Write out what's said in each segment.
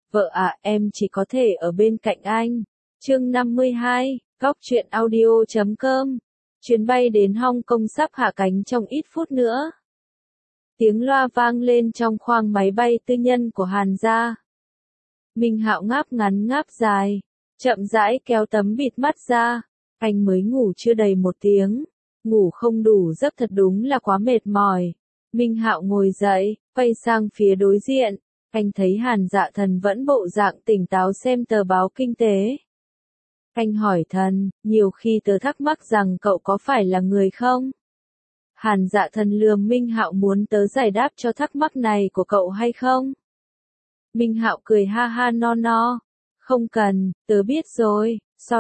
Vợ à, em chỉ có thể ở bên cạnh anh. Chương 52, Góc truyện audio.com. Chuyến bay đến Hong Kong sắp hạ cánh trong ít phút nữa. Tiếng loa vang lên trong khoang máy bay tư nhân của Hàn gia. Minh Hạo ngáp ngắn ngáp dài, chậm rãi kéo tấm bịt mắt ra. Anh mới ngủ chưa đầy 1 tiếng, ngủ không đủ giấc thật đúng là quá mệt mỏi. Minh Hạo ngồi dậy, quay sang phía đối diện. Anh thấy Hàn Dạ Thần vẫn bộ dạng tỉnh táo xem tờ báo kinh tế. Anh hỏi Thần, nhiều khi tớ thắc mắc rằng cậu có phải là người không? Hàn Dạ Thần lườm Minh Hạo muốn tớ giải đáp cho thắc mắc này của cậu hay không? Minh Hạo cười ha ha no. Không cần, tớ biết rồi,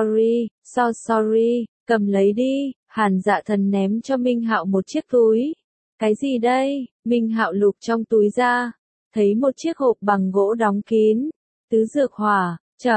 sorry, cầm lấy đi. Hàn Dạ Thần ném cho Minh Hạo một chiếc túi. Cái gì đây? Minh Hạo lục trong túi ra, thấy một chiếc hộp bằng gỗ đóng kín. Tứ dược hỏa,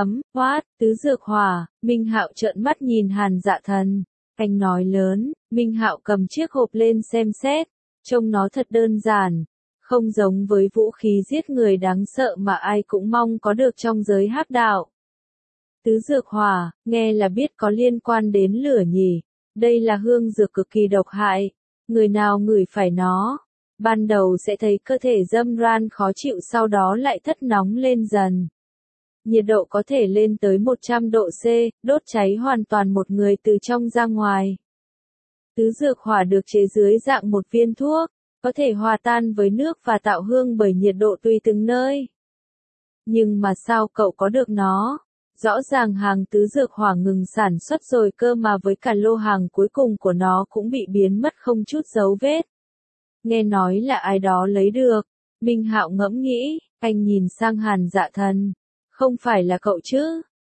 tứ dược hỏa. Minh Hạo trợn mắt nhìn Hàn Dạ Thần. Anh nói lớn. Minh Hạo cầm chiếc hộp lên xem xét, trông nó thật đơn giản, không giống với vũ khí giết người đáng sợ mà ai cũng mong có được trong giới hắc đạo. Tứ dược hỏa, nghe là biết có liên quan đến lửa nhỉ. Đây là hương dược cực kỳ độc hại, người nào ngửi phải nó, ban đầu sẽ thấy cơ thể râm ran khó chịu, sau đó lại thất nóng lên dần. Nhiệt độ có thể lên tới 100 độ C, đốt cháy hoàn toàn một người từ trong ra ngoài. Tứ dược hỏa được chế dưới dạng một viên thuốc, có thể hòa tan với nước và tạo hương bởi nhiệt độ tùy từng nơi. Nhưng mà sao cậu có được nó? Rõ ràng hàng tứ dược hỏa ngừng sản xuất rồi cơ mà, với cả lô hàng cuối cùng của nó cũng bị biến mất không chút dấu vết. Nghe nói là ai đó lấy được. Minh Hạo ngẫm nghĩ, anh nhìn sang Hàn Dạ Thần. Không phải là cậu chứ?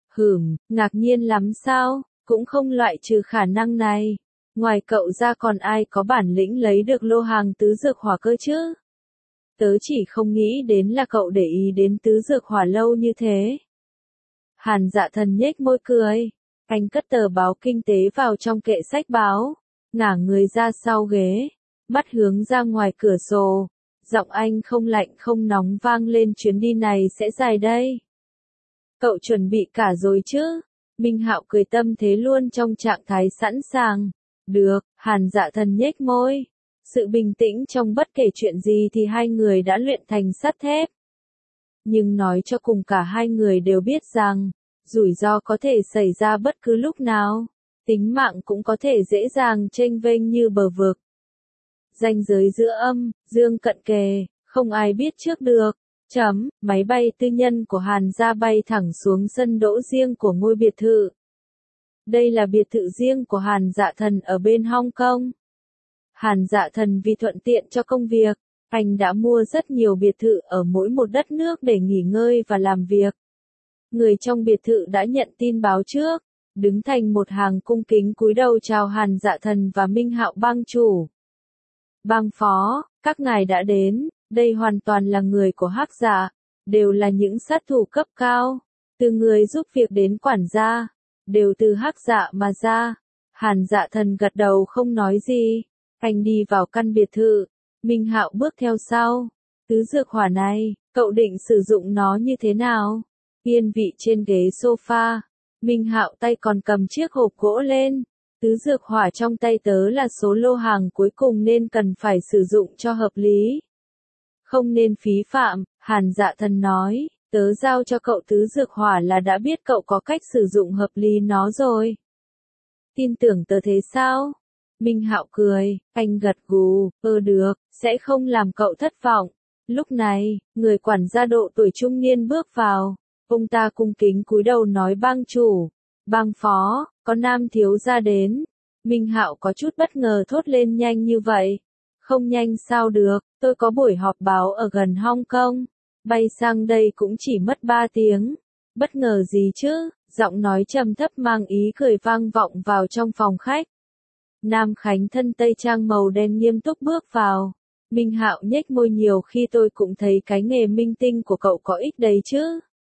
Ngạc nhiên lắm sao? Cũng không loại trừ khả năng này. Ngoài cậu ra còn ai có bản lĩnh lấy được lô hàng tứ dược hỏa cơ chứ? Tớ chỉ không nghĩ đến là cậu để ý đến tứ dược hỏa lâu như thế. Hàn Dạ Thần nhếch môi cười. Anh cất tờ báo kinh tế vào trong kệ sách báo, ngả người ra sau ghế, mắt hướng ra ngoài cửa sổ. Giọng anh không lạnh không nóng vang lên, chuyến đi này sẽ dài đây. Cậu chuẩn bị cả rồi chứ? Minh Hạo cười tâm thế luôn trong trạng thái sẵn sàng. Được, Hàn Dạ Thần nhếch môi. Sự bình tĩnh trong bất kể chuyện gì thì hai người đã luyện thành sắt thép. Nhưng nói cho cùng cả hai người đều biết rằng, rủi ro có thể xảy ra bất cứ lúc nào. Tính mạng cũng có thể dễ dàng chênh vênh như bờ vực. Ranh giới giữa âm, dương cận kề, không ai biết trước được. Máy bay tư nhân của Hàn gia bay thẳng xuống sân đỗ riêng của ngôi biệt thự. Đây là biệt thự riêng của Hàn Dạ Thần ở bên Hong Kong. Hàn Dạ Thần vì thuận tiện cho công việc, anh đã mua rất nhiều biệt thự ở mỗi một đất nước để nghỉ ngơi và làm việc. Người trong biệt thự đã nhận tin báo trước, đứng thành một hàng cung kính cúi đầu chào Hàn Dạ Thần và Minh Hạo bang chủ. Bang phó, các ngài đã đến, đây hoàn toàn là người của Hắc Dạ, đều là những sát thủ cấp cao, từ người giúp việc đến quản gia, đều từ Hắc Dạ mà ra. Hàn Dạ Thần gật đầu không nói gì, anh đi vào căn biệt thự, Minh Hạo bước theo sau. Tứ dược hỏa này, cậu định sử dụng nó như thế nào? Yên vị trên ghế sofa, Minh Hạo tay còn cầm chiếc hộp gỗ lên. Tứ dược hỏa trong tay tớ là số lô hàng cuối cùng nên cần phải sử dụng cho hợp lý. Không nên phí phạm, Hàn Dạ Thần nói, tớ giao cho cậu tứ dược hỏa là đã biết cậu có cách sử dụng hợp lý nó rồi. Tin tưởng tớ thế sao? Minh Hạo cười, anh gật gù, được, sẽ không làm cậu thất vọng. Lúc này, người quản gia độ tuổi trung niên bước vào, ông ta cung kính cúi đầu nói bang chủ, bang phó, có Nam thiếu gia đến. Minh Hạo có chút bất ngờ thốt lên nhanh như vậy. Không nhanh sao được, tôi có buổi họp báo ở gần Hong Kong, bay sang đây cũng chỉ mất 3 tiếng. Bất ngờ gì chứ? Giọng nói trầm thấp mang ý cười vang vọng vào trong phòng khách. Nam Khánh thân tây trang màu đen nghiêm túc bước vào. Minh Hạo nhếch môi, nhiều khi tôi cũng thấy cái nghề minh tinh của cậu có ích đấy chứ.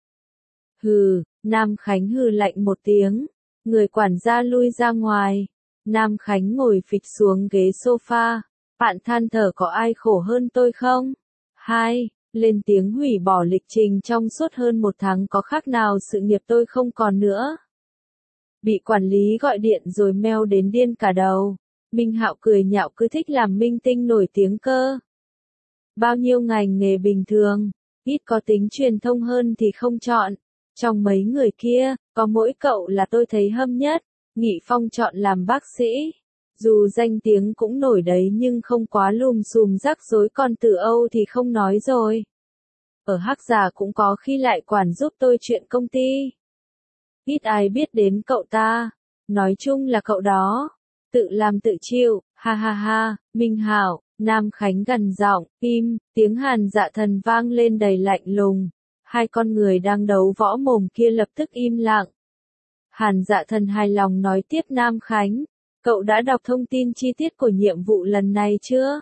Nam Khánh hừ lạnh một tiếng. Người quản gia lui ra ngoài. Nam Khánh ngồi phịch xuống ghế sofa. Bạn than thở có ai khổ hơn tôi không? lên tiếng hủy bỏ lịch trình trong suốt hơn 1 tháng có khác nào sự nghiệp tôi không còn nữa. Bị quản lý gọi điện rồi mail đến điên cả đầu. Minh Hạo cười nhạo cứ thích làm minh tinh nổi tiếng cơ. Bao nhiêu ngành nghề bình thường, ít có tính truyền thông hơn thì không chọn. Trong mấy người kia, có mỗi cậu là tôi thấy hâm nhất. Nghị Phong chọn làm bác sĩ. Dù danh tiếng cũng nổi đấy nhưng không quá lùm xùm rắc rối, còn từ Âu thì không nói rồi. Ở Hắc Giả cũng có khi lại quản giúp tôi chuyện công ty. Ít ai biết đến cậu ta. Nói chung là cậu đó. Tự làm tự chịu, ha ha ha, Minh Hạo. Nam Khánh gần giọng, im, tiếng Hàn Dạ Thần vang lên đầy lạnh lùng. Hai con người đang đấu võ mồm kia lập tức im lặng. Hàn Dạ Thần hài lòng nói tiếp, Nam Khánh, cậu đã đọc thông tin chi tiết của nhiệm vụ lần này chưa?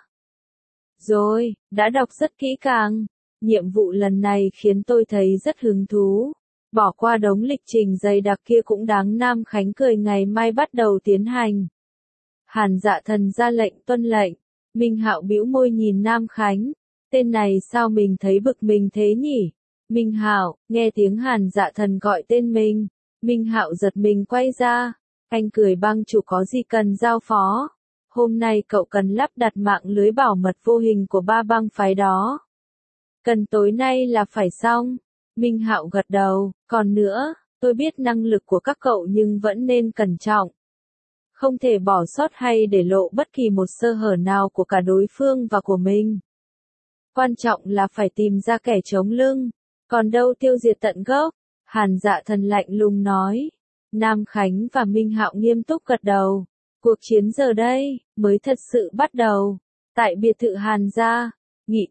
Rồi, đã đọc rất kỹ càng. Nhiệm vụ lần này khiến tôi thấy rất hứng thú. Bỏ qua đống lịch trình dày đặc kia cũng đáng. Nam Khánh cười, ngày mai bắt đầu tiến hành. Hàn Dạ Thần ra lệnh, tuân lệnh. Minh Hạo bĩu môi nhìn Nam Khánh. Tên này sao mình thấy bực mình thế nhỉ? Minh Hạo, nghe tiếng Hàn Dạ Thần gọi tên mình. Minh Hạo giật mình quay ra. Anh cười, bang chủ có gì cần giao phó? Hôm nay cậu cần lắp đặt mạng lưới bảo mật vô hình của 3 bang phái đó. Cần tối nay là phải xong. Minh Hạo gật đầu, còn nữa, tôi biết năng lực của các cậu nhưng vẫn nên cẩn trọng. Không thể bỏ sót hay để lộ bất kỳ một sơ hở nào của cả đối phương và của mình. Quan trọng là phải tìm ra kẻ chống lưng, còn đâu tiêu diệt tận gốc. Hàn Dạ Thần lạnh lùng nói. Nam Khánh và Minh Hạo nghiêm túc gật đầu. Cuộc chiến giờ đây mới thật sự bắt đầu. Tại biệt thự Hàn gia, Nghị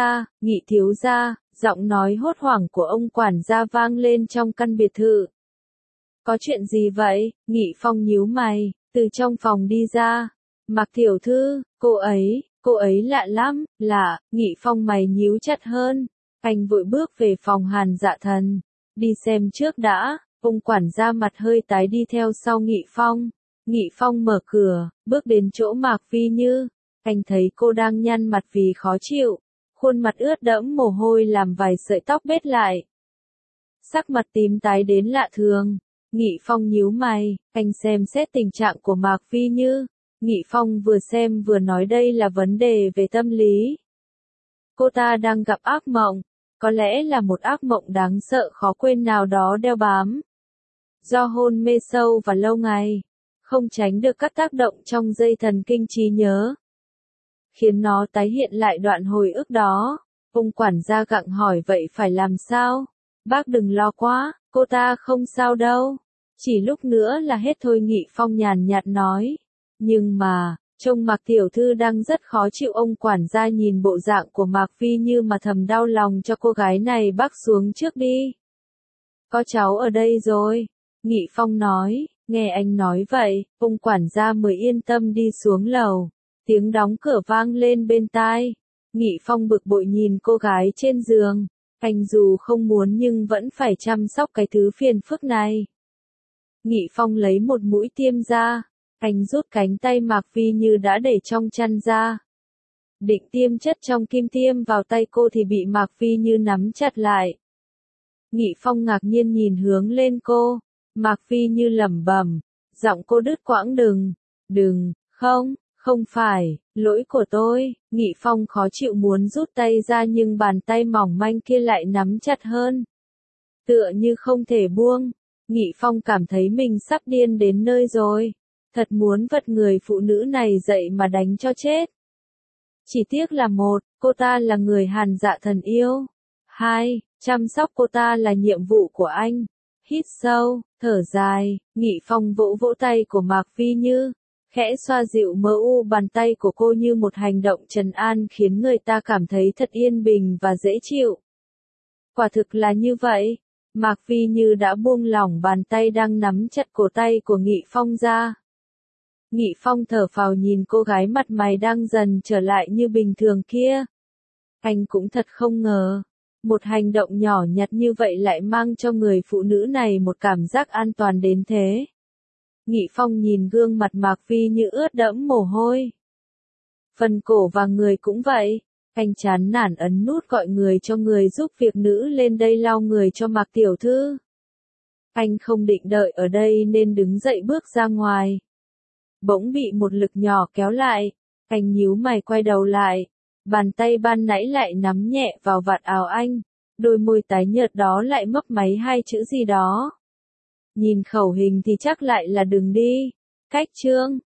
thiếu gia, giọng nói hốt hoảng của ông quản gia vang lên trong căn biệt thự. Có chuyện gì vậy? Nghị Phong nhíu mày, từ trong phòng đi ra. Mạc tiểu thư, cô ấy lạ lắm, lạ. Nghị Phong mày nhíu chặt hơn. Anh vội bước về phòng Hàn Dạ Thần. Đi xem trước đã. Ông quản gia mặt hơi tái đi theo sau Nghị Phong. Nghị Phong mở cửa, bước đến chỗ Mạc Phi Như. Anh thấy cô đang nhăn mặt vì khó chịu. Khuôn mặt ướt đẫm mồ hôi làm vài sợi tóc bết lại. Sắc mặt tím tái đến lạ thường. Nghị Phong nhíu mày, anh xem xét tình trạng của Mạc Phi Như. Nghị Phong vừa xem vừa nói đây là vấn đề về tâm lý. Cô ta đang gặp ác mộng. Có lẽ là một ác mộng đáng sợ khó quên nào đó đeo bám. Do hôn mê sâu và lâu ngày, không tránh được các tác động trong dây thần kinh trí nhớ, khiến nó tái hiện lại đoạn hồi ức đó. Ông quản gia gặng hỏi, vậy phải làm sao? Bác đừng lo quá, cô ta không sao đâu. Chỉ lúc nữa là hết thôi, Nghị Phong nhàn nhạt nói. Nhưng mà, trông Mạc tiểu thư đang rất khó chịu. Ông quản gia nhìn bộ dạng của Mạc Phi Như mà thầm đau lòng cho cô gái này. Bác xuống trước đi. Có cháu ở đây rồi. Nghị Phong nói. Nghe anh nói vậy, ông quản gia mới yên tâm đi xuống lầu. Tiếng đóng cửa vang lên bên tai. Nghị Phong bực bội nhìn cô gái trên giường. Anh dù không muốn nhưng vẫn phải chăm sóc cái thứ phiền phức này. Nghị Phong lấy một mũi tiêm ra. Anh rút cánh tay Mạc Phi Như đã để trong chăn ra. Định tiêm chất trong kim tiêm vào tay cô thì bị Mạc Phi Như nắm chặt lại. Nghị Phong ngạc nhiên nhìn hướng lên cô. Mạc Phi Như lẩm bẩm, giọng cô đứt quãng, đừng, không phải, lỗi của tôi. Nghị Phong khó chịu muốn rút tay ra nhưng bàn tay mỏng manh kia lại nắm chặt hơn. Tựa như không thể buông. Nghị Phong cảm thấy mình sắp điên đến nơi rồi. Thật muốn vật người phụ nữ này dậy mà đánh cho chết. Chỉ tiếc là một, cô ta là người Hàn Dạ Thần yêu. 2, chăm sóc cô ta là nhiệm vụ của anh. Hít sâu, thở dài, Nghị Phong vỗ vỗ tay của Mạc Phi Như, khẽ xoa dịu mờ u bàn tay của cô như một hành động trấn an khiến người ta cảm thấy thật yên bình và dễ chịu. Quả thực là như vậy. Mạc Phi Như đã buông lỏng bàn tay đang nắm chặt cổ tay của Nghị Phong ra. Nghị Phong thở phào nhìn cô gái mặt mày đang dần trở lại như bình thường kia. Anh cũng thật không ngờ. Một hành động nhỏ nhặt như vậy lại mang cho người phụ nữ này một cảm giác an toàn đến thế. Nghị Phong nhìn gương mặt Mạc Phi Như ướt đẫm mồ hôi. Phần cổ và người cũng vậy. Anh chán nản ấn nút gọi người cho người giúp việc nữ lên đây lau người cho Mạc tiểu thư. Anh không định đợi ở đây nên đứng dậy bước ra ngoài. Bỗng bị một lực nhỏ kéo lại. Anh nhíu mày quay đầu lại. Bàn tay ban nãy lại nắm nhẹ vào vạt áo anh. Đôi môi tái nhợt đó lại mấp máy hai chữ gì đó. Nhìn khẩu hình thì chắc lại là đừng đi. Cách chương